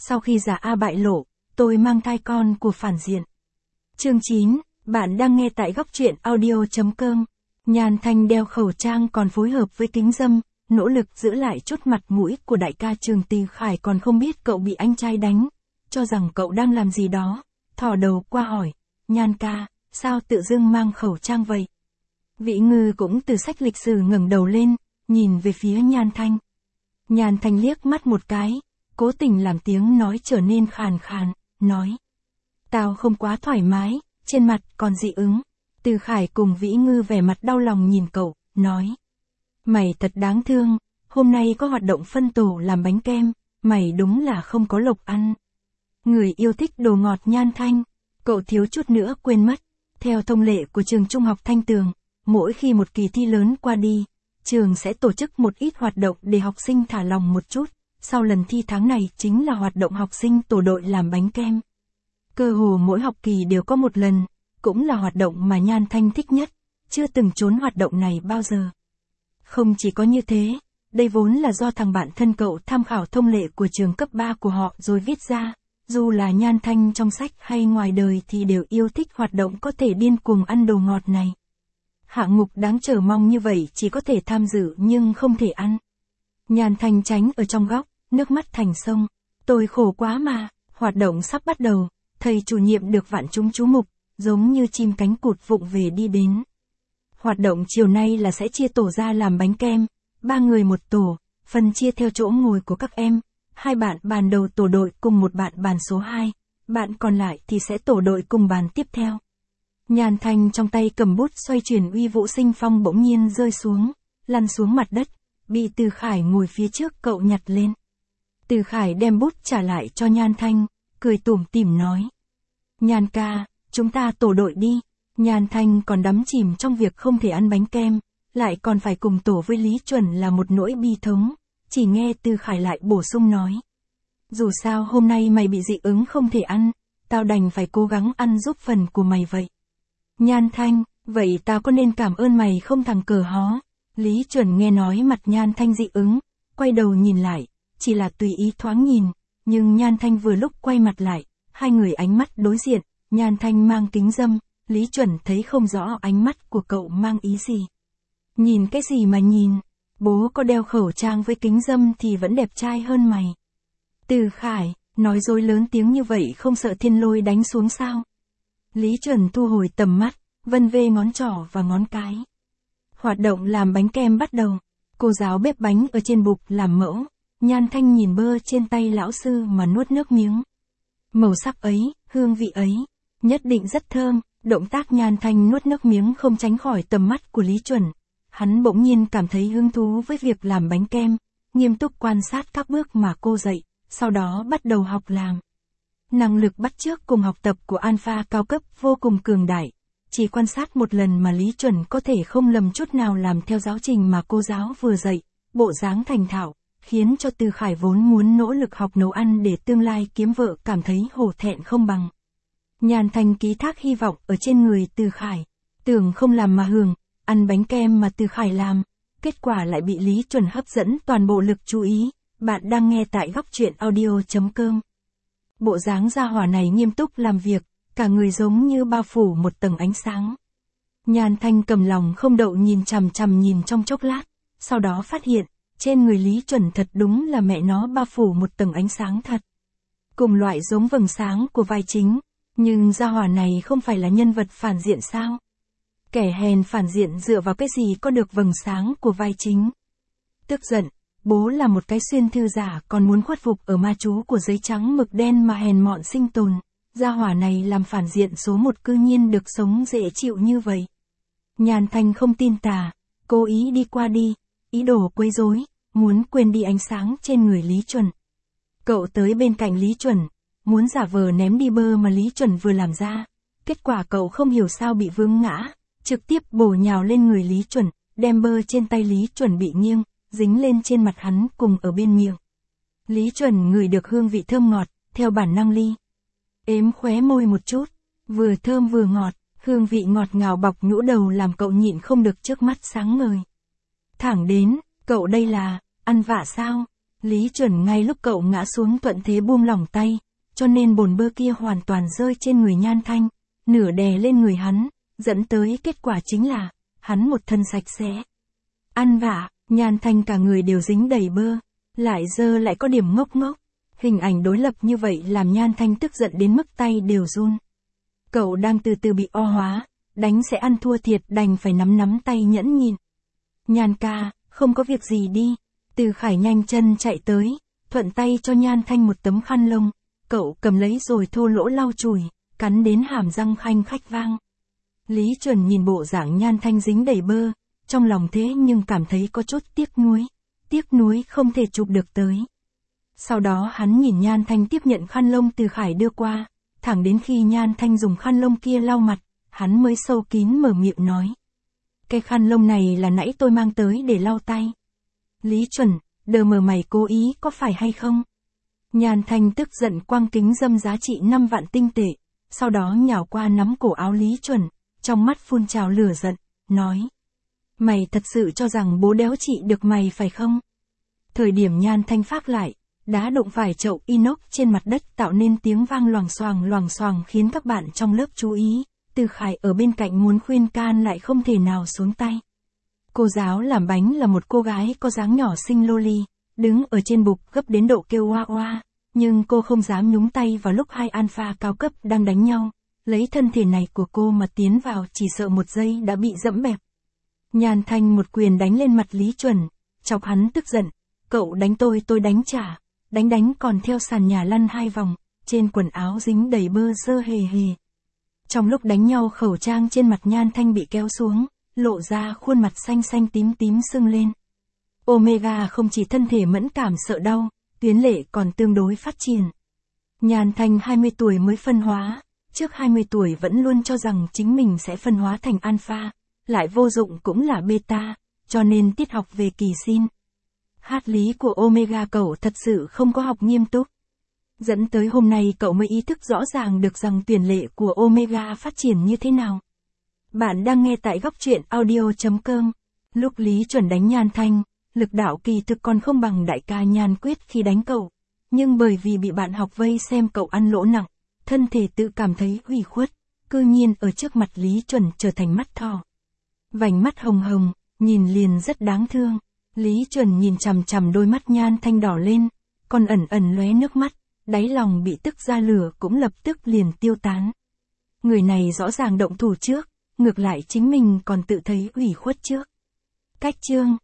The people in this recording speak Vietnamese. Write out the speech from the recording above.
sau khi giả A bại lộ, tôi mang thai con của phản diện. Chương 9, bạn đang nghe tại góc truyện audio.com. Nhan Thanh đeo khẩu trang còn phối hợp với kính râm, nỗ lực giữ lại chút mặt mũi của đại ca Trường Từ Khải, còn không biết cậu bị anh trai đánh, cho rằng cậu đang làm gì đó, thò đầu qua hỏi, Nhan ca, sao tự dưng mang khẩu trang vậy? Vĩ Ngư cũng từ sách lịch sử ngẩng đầu lên, nhìn về phía Nhan Thanh. Nhan Thanh liếc mắt một cái, cố tình làm tiếng nói trở nên khàn khàn, nói. Tao không quá thoải mái, trên mặt còn dị ứng. Từ Khải cùng Vĩ Ngư vẻ mặt đau lòng nhìn cậu, nói. Mày thật đáng thương, hôm nay có hoạt động phân tổ làm bánh kem, mày đúng là không có lộc ăn. Người yêu thích đồ ngọt Nhan Thanh, cậu thiếu chút nữa quên mất. Theo thông lệ của trường trung học Thanh Tường, mỗi khi một kỳ thi lớn qua đi, trường sẽ tổ chức một ít hoạt động để học sinh thả lòng một chút. Sau lần thi tháng này chính là hoạt động học sinh tổ đội làm bánh kem. Cơ hồ mỗi học kỳ đều có một lần, cũng là hoạt động mà Nhan Thanh thích nhất, chưa từng trốn hoạt động này bao giờ. Không chỉ có như thế, đây vốn là do thằng bạn thân cậu tham khảo thông lệ của trường cấp 3 của họ rồi viết ra, dù là Nhan Thanh trong sách hay ngoài đời thì đều yêu thích hoạt động có thể điên cuồng ăn đồ ngọt này. Hạng mục đáng chờ mong như vậy chỉ có thể tham dự nhưng không thể ăn. Nhan Thanh tránh ở trong góc, nước mắt thành sông. Tôi khổ quá mà, hoạt động sắp bắt đầu, thầy chủ nhiệm được vạn chúng chú mục, giống như chim cánh cụt vụng về đi đến. Hoạt động chiều nay là sẽ chia tổ ra làm bánh kem, 3 người một tổ, phân chia theo chỗ ngồi của các em, 2 bạn bàn đầu tổ đội cùng một bạn bàn số 2, bạn còn lại thì sẽ tổ đội cùng bàn tiếp theo. Nhan Thanh trong tay cầm bút xoay chuyển uy vũ sinh phong bỗng nhiên rơi xuống, lăn xuống mặt đất, bị Từ Khải ngồi phía trước cậu nhặt lên. Từ Khải đem bút trả lại cho Nhan Thanh, cười tủm tỉm nói. Nhan ca, chúng ta tổ đội đi. Nhan Thanh còn đắm chìm trong việc không thể ăn bánh kem, lại còn phải cùng tổ với Lý Chuẩn là một nỗi bi thống, chỉ nghe Từ Khải lại bổ sung nói. Dù sao hôm nay mày bị dị ứng không thể ăn, tao đành phải cố gắng ăn giúp phần của mày vậy. Nhan Thanh, vậy tao có nên cảm ơn mày không thằng cờ hó? Lý Chuẩn nghe nói mặt Nhan Thanh dị ứng, quay đầu nhìn lại, chỉ là tùy ý thoáng nhìn, nhưng Nhan Thanh vừa lúc quay mặt lại, hai người ánh mắt đối diện, Nhan Thanh mang kính râm, Lý Chuẩn thấy không rõ ánh mắt của cậu mang ý gì. Nhìn cái gì mà nhìn, bố có đeo khẩu trang với kính râm thì vẫn đẹp trai hơn mày. Từ Khải, nói dối lớn tiếng như vậy không sợ thiên lôi đánh xuống sao? Lý Chuẩn thu hồi tầm mắt, vân vê ngón trỏ và ngón cái. Hoạt động làm bánh kem bắt đầu, cô giáo bếp bánh ở trên bục làm mẫu, Nhan Thanh nhìn bơ trên tay lão sư mà nuốt nước miếng. Màu sắc ấy, hương vị ấy, nhất định rất thơm, động tác Nhan Thanh nuốt nước miếng không tránh khỏi tầm mắt của Lý Chuẩn. Hắn bỗng nhiên cảm thấy hứng thú với việc làm bánh kem, nghiêm túc quan sát các bước mà cô dạy, sau đó bắt đầu học làm. Năng lực bắt chước cùng học tập của Alpha cao cấp vô cùng cường đại, chỉ quan sát một lần mà Lý Chuẩn có thể không lầm chút nào làm theo giáo trình mà cô giáo vừa dạy, bộ dáng thành thạo, khiến cho Từ Khải vốn muốn nỗ lực học nấu ăn để tương lai kiếm vợ cảm thấy hổ thẹn không bằng. Nhan Thanh ký thác hy vọng ở trên người Từ Khải, tưởng không làm mà hưởng, ăn bánh kem mà Từ Khải làm, kết quả lại bị Lý Chuẩn hấp dẫn toàn bộ lực chú ý. Bạn đang nghe tại góc truyện audio.com. Bộ dáng gia hỏa này nghiêm túc làm việc, cả người giống như bao phủ một tầng ánh sáng. Nhan Thanh cầm lòng không đậu nhìn chằm chằm nhìn trong chốc lát, sau đó phát hiện, trên người Lý Chuẩn thật đúng là mẹ nó bao phủ một tầng ánh sáng thật. Cùng loại giống vầng sáng của vai chính, nhưng gia hỏa này không phải là nhân vật phản diện sao? Kẻ hèn phản diện dựa vào cái gì có được vầng sáng của vai chính? Tức giận, bố là một cái xuyên thư giả còn muốn khuất phục ở ma chú của giấy trắng mực đen mà hèn mọn sinh tồn. Gia hỏa này làm phản diện số 1 cư nhiên được sống dễ chịu như vậy. Nhan Thanh không tin tà, cố ý đi qua đi, ý đồ quấy rối, muốn quên đi ánh sáng trên người Lý Chuẩn. Cậu tới bên cạnh Lý Chuẩn, muốn giả vờ ném đi bơ mà Lý Chuẩn vừa làm ra. Kết quả cậu không hiểu sao bị vướng ngã, trực tiếp bổ nhào lên người Lý Chuẩn, đem bơ trên tay Lý Chuẩn bị nghiêng, dính lên trên mặt hắn cùng ở bên miệng. Lý Chuẩn ngửi được hương vị thơm ngọt, theo bản năng ly ếm khóe môi một chút, vừa thơm vừa ngọt, hương vị ngọt ngào bọc nhũ đầu làm cậu nhịn không được trước mắt sáng ngời. Thẳng đến, cậu đây là, ăn vạ sao? Lý Chuẩn ngay lúc cậu ngã xuống thuận thế buông lỏng tay, cho nên bồn bơ kia hoàn toàn rơi trên người Nhan Thanh, nửa đè lên người hắn, dẫn tới kết quả chính là, hắn một thân sạch sẽ. Ăn vạ, Nhan Thanh cả người đều dính đầy bơ, lại dơ lại có điểm ngốc ngốc. Hình ảnh đối lập như vậy làm Nhan Thanh tức giận đến mức tay đều run. Cậu đang từ từ bị o hóa, đánh sẽ ăn thua thiệt đành phải nắm tay nhẫn nhịn. Nhan ca, không có việc gì đi. Từ Khải nhanh chân chạy tới, thuận tay cho Nhan Thanh một tấm khăn lông, cậu cầm lấy rồi thô lỗ lau chùi, cắn đến hàm răng khanh khách vang. Lý Chuẩn nhìn bộ dạng Nhan Thanh dính đầy bơ, trong lòng thế nhưng cảm thấy có chút tiếc nuối không thể chụp được tới. Sau đó hắn nhìn Nhan Thanh tiếp nhận khăn lông từ Khải đưa qua, thẳng đến khi Nhan Thanh dùng khăn lông kia lau mặt, hắn mới sâu kín mở miệng nói. Cái khăn lông này là nãy tôi mang tới để lau tay. Lý Chuẩn, đờ mờ mày cố ý có phải hay không? Nhan Thanh tức giận quăng kính dâm giá trị 5 vạn tinh tệ, sau đó nhào qua nắm cổ áo Lý Chuẩn, trong mắt phun trào lửa giận, nói. Mày thật sự cho rằng bố đéo trị được mày phải không? Thời điểm Nhan Thanh phát lại, đá đụng phải chậu inox trên mặt đất tạo nên tiếng vang loằng xoàng khiến các bạn trong lớp chú ý. Từ Khải ở bên cạnh muốn khuyên can lại không thể nào xuống tay. Cô giáo làm bánh là một cô gái có dáng nhỏ xinh loli, đứng ở trên bục gấp đến độ kêu oa oa, nhưng cô không dám nhúng tay vào lúc hai alpha cao cấp đang đánh nhau. Lấy thân thể này của cô mà tiến vào chỉ sợ một giây đã bị dẫm bẹp. Nhan Thanh một quyền đánh lên mặt Lý Chuẩn, chọc hắn tức giận. Cậu đánh tôi đánh trả, đánh còn theo sàn nhà lăn 2 vòng, trên quần áo dính đầy bơ dơ hề hề. Trong lúc đánh nhau khẩu trang trên mặt Nhan Thanh bị kéo xuống, lộ ra khuôn mặt xanh tím sưng lên. Omega không chỉ thân thể mẫn cảm sợ đau, tuyến lệ còn tương đối phát triển. Nhan Thanh 20 tuổi mới phân hóa, trước 20 tuổi vẫn luôn cho rằng chính mình sẽ phân hóa thành alpha, lại vô dụng cũng là beta, cho nên tiết học về kỳ sin. Hát lý của Omega cậu thật sự không có học nghiêm túc. Dẫn tới hôm nay cậu mới ý thức rõ ràng được rằng tuyển lệ của Omega phát triển như thế nào. Bạn đang nghe tại góc truyện audio.com. Lúc Lý Chuẩn đánh Nhan Thanh, lực đạo kỳ thực còn không bằng đại ca Nhan Quyết khi đánh cậu. Nhưng bởi vì bị bạn học vây xem cậu ăn lỗ nặng, thân thể tự cảm thấy ủy khuất, cư nhiên ở trước mặt Lý Chuẩn trở thành mắt thỏ. Vành mắt hồng hồng, nhìn liền rất đáng thương. Lý Chuẩn nhìn chằm đôi mắt Nhan Thanh đỏ lên, còn ẩn lóe nước mắt, đáy lòng bị tức ra lửa cũng lập tức liền tiêu tán. Người này rõ ràng động thủ trước, ngược lại chính mình còn tự thấy ủy khuất trước. Cách chương